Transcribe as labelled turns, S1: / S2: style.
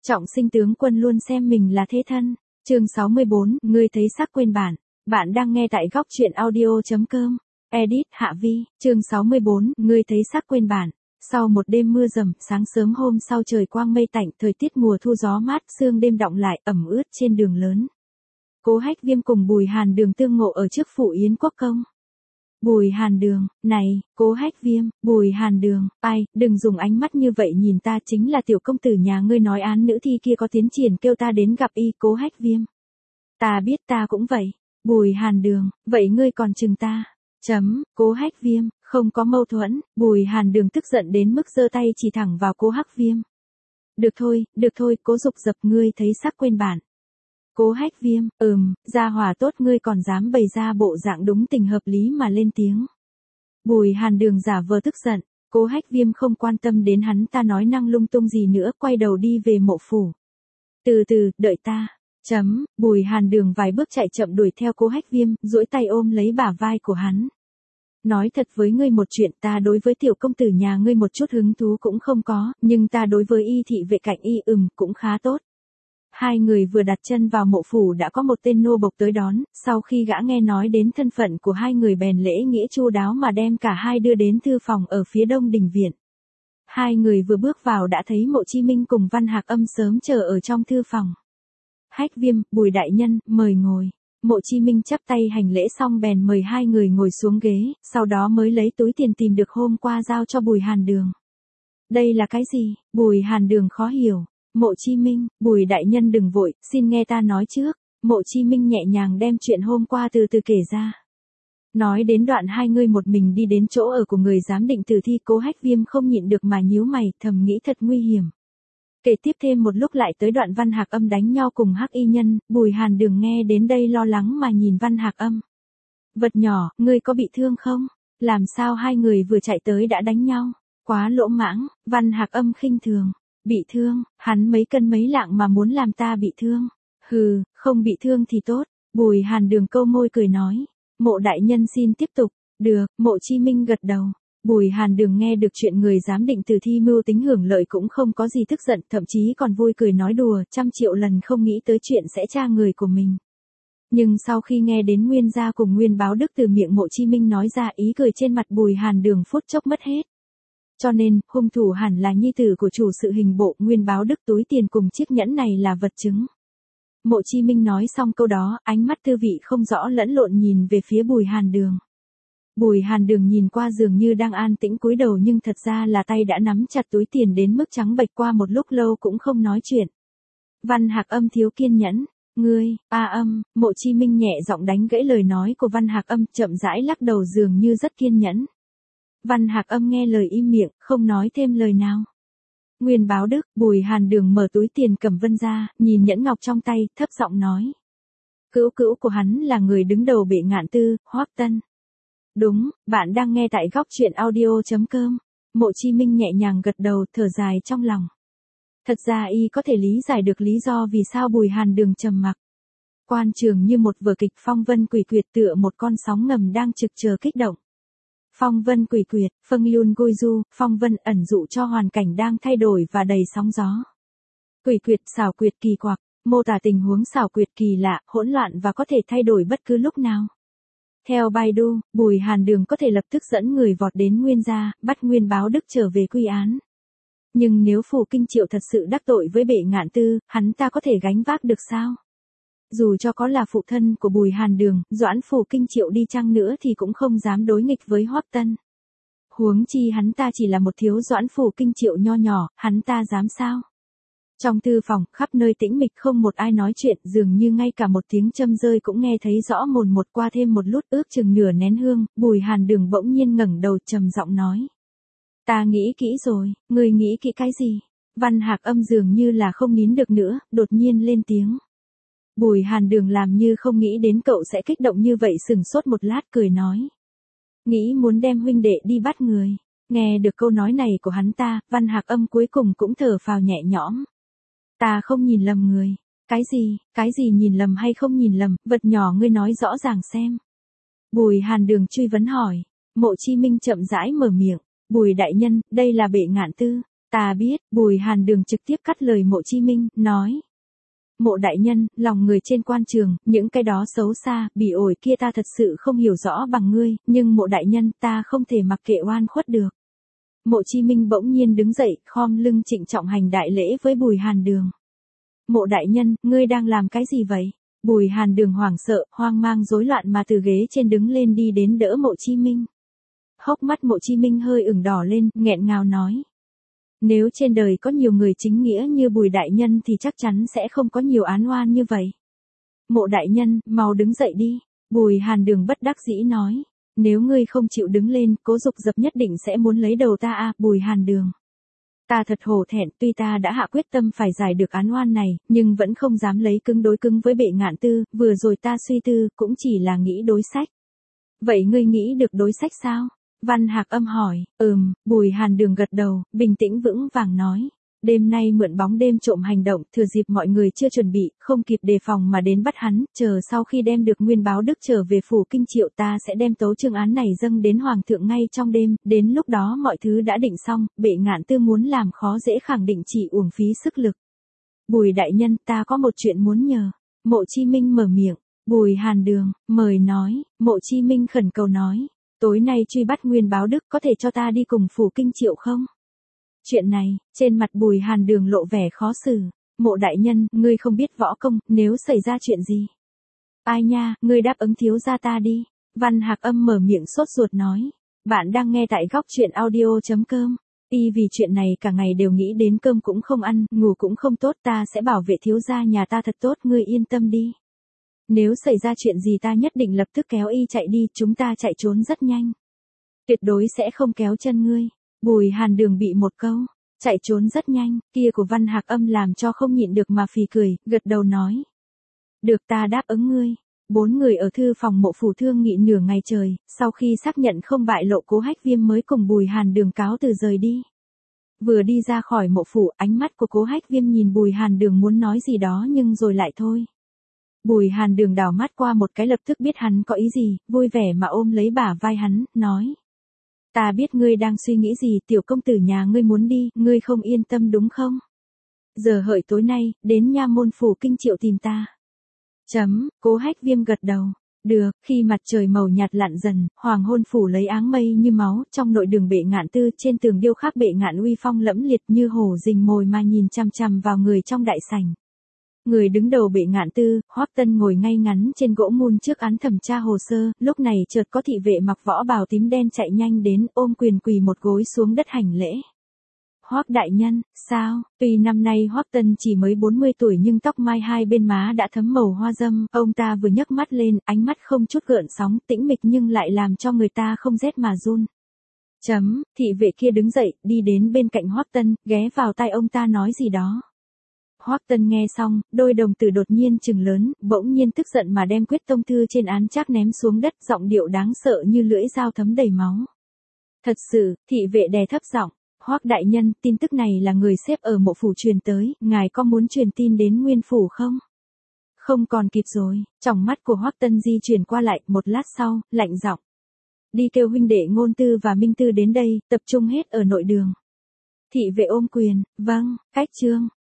S1: Trọng Sinh tướng quân luôn xem mình là thế thân. Chương 64, ngươi thấy sắc quên bản. Bạn đang nghe tại góc truyện audio.com. Edit Hạ Vi, chương 64, ngươi thấy sắc quên bản. Sau một đêm mưa rầm, sáng sớm hôm sau trời quang mây tạnh, thời tiết mùa thu gió mát, sương đêm đọng lại, ẩm ướt trên đường lớn. Cố Hách Viêm cùng Bùi Hàn Đường tương ngộ ở trước phủ Yến Quốc Công. Bùi Hàn Đường, này, Cố Hách Viêm, Bùi Hàn Đường, ai, đừng dùng ánh mắt như vậy nhìn ta, chính là tiểu công tử nhà ngươi nói án nữ thi kia có tiến triển kêu ta đến gặp y. Cố Hách Viêm. Ta biết, ta cũng vậy. Bùi Hàn Đường, vậy ngươi còn chừng ta. Cố Hách Viêm, không có mâu thuẫn. Bùi Hàn Đường tức giận đến mức giơ tay chỉ thẳng vào Cố Hách Viêm. Được thôi, Cố Dục Dập, ngươi thấy sắc quên bản. Cố Hách Viêm, gia hỏa tốt, ngươi còn dám bày ra bộ dạng đúng tình hợp lý mà lên tiếng. Bùi Hàn Đường giả vờ tức giận. Cố Hách Viêm không quan tâm đến hắn ta nói năng lung tung gì nữa, quay đầu đi về mộ phủ. Từ từ, đợi ta. Bùi Hàn Đường vài bước chạy chậm đuổi theo Cố Hách Viêm, duỗi tay ôm lấy bả vai của hắn. Nói thật với ngươi một chuyện, ta đối với tiểu công tử nhà ngươi một chút hứng thú cũng không có, nhưng ta đối với y thị vệ cạnh y cũng khá tốt. Hai người vừa đặt chân vào mộ phủ đã có một tên nô bộc tới đón, sau khi gã nghe nói đến thân phận của hai người bèn lễ nghĩa chu đáo mà đem cả hai đưa đến thư phòng ở phía đông đình viện. Hai người vừa bước vào đã thấy Mộ Chi Minh cùng Văn Hạc Âm sớm chờ ở trong thư phòng. Hách Viêm, Bùi đại nhân, mời ngồi. Mộ Chi Minh chắp tay hành lễ xong bèn mời hai người ngồi xuống ghế, sau đó mới lấy túi tiền tìm được hôm qua giao cho Bùi Hàn Đường. Đây là cái gì? Bùi Hàn Đường khó hiểu. Mộ Chi Minh, Bùi đại nhân đừng vội, xin nghe ta nói trước. Mộ Chi Minh nhẹ nhàng đem chuyện hôm qua từ từ kể ra. Nói đến đoạn hai người một mình đi đến chỗ ở của người giám định tử thi, Cố Hách Viêm không nhịn được mà nhíu mày, thầm nghĩ thật nguy hiểm. Kể tiếp thêm một lúc lại tới đoạn Văn Hạc Âm đánh nhau cùng Hắc Y Nhân, Bùi Hàn Đường nghe đến đây lo lắng mà nhìn Văn Hạc Âm. Vật nhỏ, ngươi có bị thương không? Làm sao hai người vừa chạy tới đã đánh nhau? Quá lỗ mãng. Văn Hạc Âm khinh thường. Bị thương, hắn mấy cân mấy lạng mà muốn làm ta bị thương. Hừ, không bị thương thì tốt. Bùi Hàn Đường câu môi cười nói. Mộ đại nhân xin tiếp tục. Được, Mộ Chi Minh gật đầu. Bùi Hàn Đường nghe được chuyện người giám định tử thi mưu tính hưởng lợi cũng không có gì tức giận, thậm chí còn vui cười nói đùa, 100.000 lần không nghĩ tới chuyện sẽ tra người của mình. Nhưng sau khi nghe đến Nguyên Gia cùng Nguyên Báo Đức từ miệng Mộ Chi Minh nói ra, ý cười trên mặt Bùi Hàn Đường phút chốc mất hết. Cho nên, hung thủ hẳn là nhi tử của chủ sự hình bộ. Nguyên Báo Đức túi tiền cùng chiếc nhẫn này là vật chứng. Mộ Chi Minh nói xong câu đó, ánh mắt tư vị không rõ lẫn lộn nhìn về phía Bùi Hàn Đường. Bùi Hàn Đường nhìn qua dường như đang an tĩnh cúi đầu nhưng thật ra là tay đã nắm chặt túi tiền đến mức trắng bệch, qua một lúc lâu cũng không nói chuyện. Văn Hạc Âm thiếu kiên nhẫn. Ngươi, Mộ Chi Minh nhẹ giọng đánh gãy lời nói của Văn Hạc Âm, chậm rãi lắc đầu dường như rất kiên nhẫn. Văn Hạc Âm nghe lời im miệng, không nói thêm lời nào. Nguyên Báo Đức, Bùi Hàn Đường mở túi tiền cầm vân ra, nhìn nhẫn ngọc trong tay, thấp giọng nói. Cữu của hắn là người đứng đầu Bệ Ngạn Tư, Hoắc Tân. Đúng, bạn đang nghe tại góc truyện audio.com. Mộ Chi Minh nhẹ nhàng gật đầu, thở dài trong lòng. Thật ra y có thể lý giải được lý do vì sao Bùi Hàn Đường trầm mặc. Quan trường như một vở kịch phong vân quỷ quyệt, tựa một con sóng ngầm đang trực chờ kích động. Phong vân quỷ quyệt, Phâng Yun Gui Du, phong vân ẩn dụ cho hoàn cảnh đang thay đổi và đầy sóng gió. Quỷ quyệt, xảo quyệt kỳ quặc, mô tả tình huống xảo quyệt kỳ lạ, hỗn loạn và có thể thay đổi bất cứ lúc nào. Theo Baidu, Bùi Hàn Đường có thể lập tức dẫn người vọt đến Nguyên Gia, bắt Nguyên Báo Đức trở về quy án. Nhưng nếu Phù Kinh Triệu thật sự đắc tội với Bệ Ngạn Tư, hắn ta có thể gánh vác được sao? Dù cho có là phụ thân của Bùi Hàn Đường, Doãn Phù Kinh Triệu đi chăng nữa thì cũng không dám đối nghịch với Hoắc Tân. Huống chi hắn ta chỉ là một thiếu Doãn Phù Kinh Triệu nho nhỏ, hắn ta dám sao? Trong thư phòng, khắp nơi tĩnh mịch không một ai nói chuyện, dường như ngay cả một tiếng châm rơi cũng nghe thấy rõ mồn một. Qua thêm một lút ước chừng nửa nén hương, Bùi Hàn Đường bỗng nhiên ngẩng đầu trầm giọng nói. Ta nghĩ kỹ rồi. Ngươi nghĩ kỹ cái gì? Văn Hạc Âm dường như là không nín được nữa, đột nhiên lên tiếng. Bùi Hàn Đường làm như không nghĩ đến cậu sẽ kích động như vậy, sừng sốt một lát cười nói. Nghĩ muốn đem huynh đệ đi bắt người. Nghe được câu nói này của hắn ta, Văn Hạc Âm cuối cùng cũng thở phào nhẹ nhõm. Ta không nhìn lầm người. Cái gì nhìn lầm hay không nhìn lầm, vật nhỏ ngươi nói rõ ràng xem. Bùi Hàn Đường truy vấn hỏi. Mộ Chi Minh chậm rãi mở miệng. Bùi đại nhân, đây là Bệ Ngạn Tư. Ta biết, Bùi Hàn Đường trực tiếp cắt lời Mộ Chi Minh, nói. Mộ đại nhân, lòng người trên quan trường, những cái đó xấu xa, bỉ ổi kia ta thật sự không hiểu rõ bằng ngươi, nhưng mộ đại nhân ta không thể mặc kệ oan khuất được. Mộ Chi Minh bỗng nhiên đứng dậy, khom lưng trịnh trọng hành đại lễ với Bùi Hàn Đường. Mộ đại nhân, ngươi đang làm cái gì vậy? Bùi Hàn Đường hoảng sợ, hoang mang rối loạn mà từ ghế trên đứng lên đi đến đỡ Mộ Chi Minh. Hốc mắt Mộ Chi Minh hơi ửng đỏ lên, nghẹn ngào nói. Nếu trên đời có nhiều người chính nghĩa như Bùi đại nhân thì chắc chắn sẽ không có nhiều án oan như vậy. Mộ đại nhân, mau đứng dậy đi. Bùi Hàn Đường bất đắc dĩ nói. Nếu ngươi không chịu đứng lên, Cố Dục Dập nhất định sẽ muốn lấy đầu ta à, Bùi Hàn Đường. Ta thật hổ thẹn, tuy ta đã hạ quyết tâm phải giải được án oan này, nhưng vẫn không dám lấy cứng đối cứng với Bệ Ngạn Tư, vừa rồi ta suy tư, cũng chỉ là nghĩ đối sách. Vậy ngươi nghĩ được đối sách sao? Văn Hạc Âm hỏi. Bùi Hàn Đường gật đầu, bình tĩnh vững vàng nói. Đêm nay mượn bóng đêm trộm hành động, thừa dịp mọi người chưa chuẩn bị, không kịp đề phòng mà đến bắt hắn, chờ sau khi đem được Nguyên Báo Đức trở về phủ Kinh Triệu ta sẽ đem tấu chương án này dâng đến Hoàng thượng ngay trong đêm, đến lúc đó mọi thứ đã định xong, Bệ Ngạn Tư muốn làm khó dễ khẳng định chỉ uổng phí sức lực. Bùi đại nhân, ta có một chuyện muốn nhờ. Mộ Chi Minh mở miệng. Bùi Hàn Đường, mời nói. Mộ Chi Minh khẩn cầu nói. Tối nay truy bắt Nguyên Báo Đức, có thể cho ta đi cùng phủ Kinh Triệu không? Chuyện này, trên mặt Bùi Hàn Đường lộ vẻ khó xử. Mộ đại nhân, ngươi không biết võ công, nếu xảy ra chuyện gì? Ai nha, ngươi đáp ứng thiếu gia ta đi. Văn Hạc Âm mở miệng sốt ruột nói. Bạn đang nghe tại góc truyện audio.com. Vì chuyện này cả ngày đều nghĩ đến cơm cũng không ăn, ngủ cũng không tốt, ta sẽ bảo vệ thiếu gia nhà ta thật tốt, ngươi yên tâm đi. Nếu xảy ra chuyện gì ta nhất định lập tức kéo y chạy đi, chúng ta chạy trốn rất nhanh. Tuyệt đối sẽ không kéo chân ngươi. Bùi Hàn Đường bị một câu, chạy trốn rất nhanh, kia của Văn Hạc Âm làm cho không nhịn được mà phì cười, gật đầu nói. Được, ta đáp ứng ngươi. 4 người ở thư phòng Mộ phủ thương nghị nửa ngày trời, sau khi xác nhận không bại lộ Cố Hách Viêm mới cùng Bùi Hàn Đường cáo từ rời đi. Vừa đi ra khỏi Mộ phủ, ánh mắt của Cố Hách Viêm nhìn Bùi Hàn Đường muốn nói gì đó nhưng rồi lại thôi. Bùi Hàn Đường đảo mắt qua một cái lập tức biết hắn có ý gì, vui vẻ mà ôm lấy bả vai hắn, nói. Ta biết ngươi đang suy nghĩ gì, tiểu công tử nhà ngươi muốn đi, ngươi không yên tâm đúng không? Giờ hợi tối nay, đến nha môn phủ Kinh Triệu tìm ta. Cố Hách Viêm gật đầu. Được, khi mặt trời màu nhạt lặn dần, hoàng hôn phủ lấy áng mây như máu, trong nội đường Bệ Ngạn Tư, trên tường điêu khắc Bệ Ngạn uy phong lẫm liệt như hổ rình mồi mà nhìn chằm chằm vào người trong đại sảnh. Người đứng đầu Bệ Ngạn Tư, Hoắc Tân ngồi ngay ngắn trên gỗ mun trước án thẩm tra hồ sơ, lúc này chợt có thị vệ mặc võ bào tím đen chạy nhanh đến, ôm quyền quỳ một gối xuống đất hành lễ. Hoắc đại nhân, sao? Tuy năm nay Hoắc Tân chỉ mới 40 tuổi nhưng tóc mai hai bên má đã thấm màu hoa dâm, ông ta vừa nhấc mắt lên, ánh mắt không chút gợn sóng, tĩnh mịch nhưng lại làm cho người ta không rét mà run. Thị vệ kia đứng dậy, đi đến bên cạnh Hoắc Tân, ghé vào tai ông ta nói gì đó. Hoắc Tân nghe xong, đôi đồng tử đột nhiên trừng lớn, bỗng nhiên tức giận mà đem quyết tông thư trên án trác ném xuống đất, giọng điệu đáng sợ như lưỡi dao thấm đầy máu. Thật sự, thị vệ đè thấp giọng, Hoắc đại nhân, tin tức này là người xếp ở Mộ phủ truyền tới, ngài có muốn truyền tin đến Nguyên phủ không? Không còn kịp rồi, tròng mắt của Hoắc Tân di chuyển qua lại, một lát sau, lạnh giọng. Đi kêu huynh đệ Ngôn Tư và Minh Tư đến đây, tập trung hết ở nội đường. Thị vệ ôm quyền, vâng, cách chương.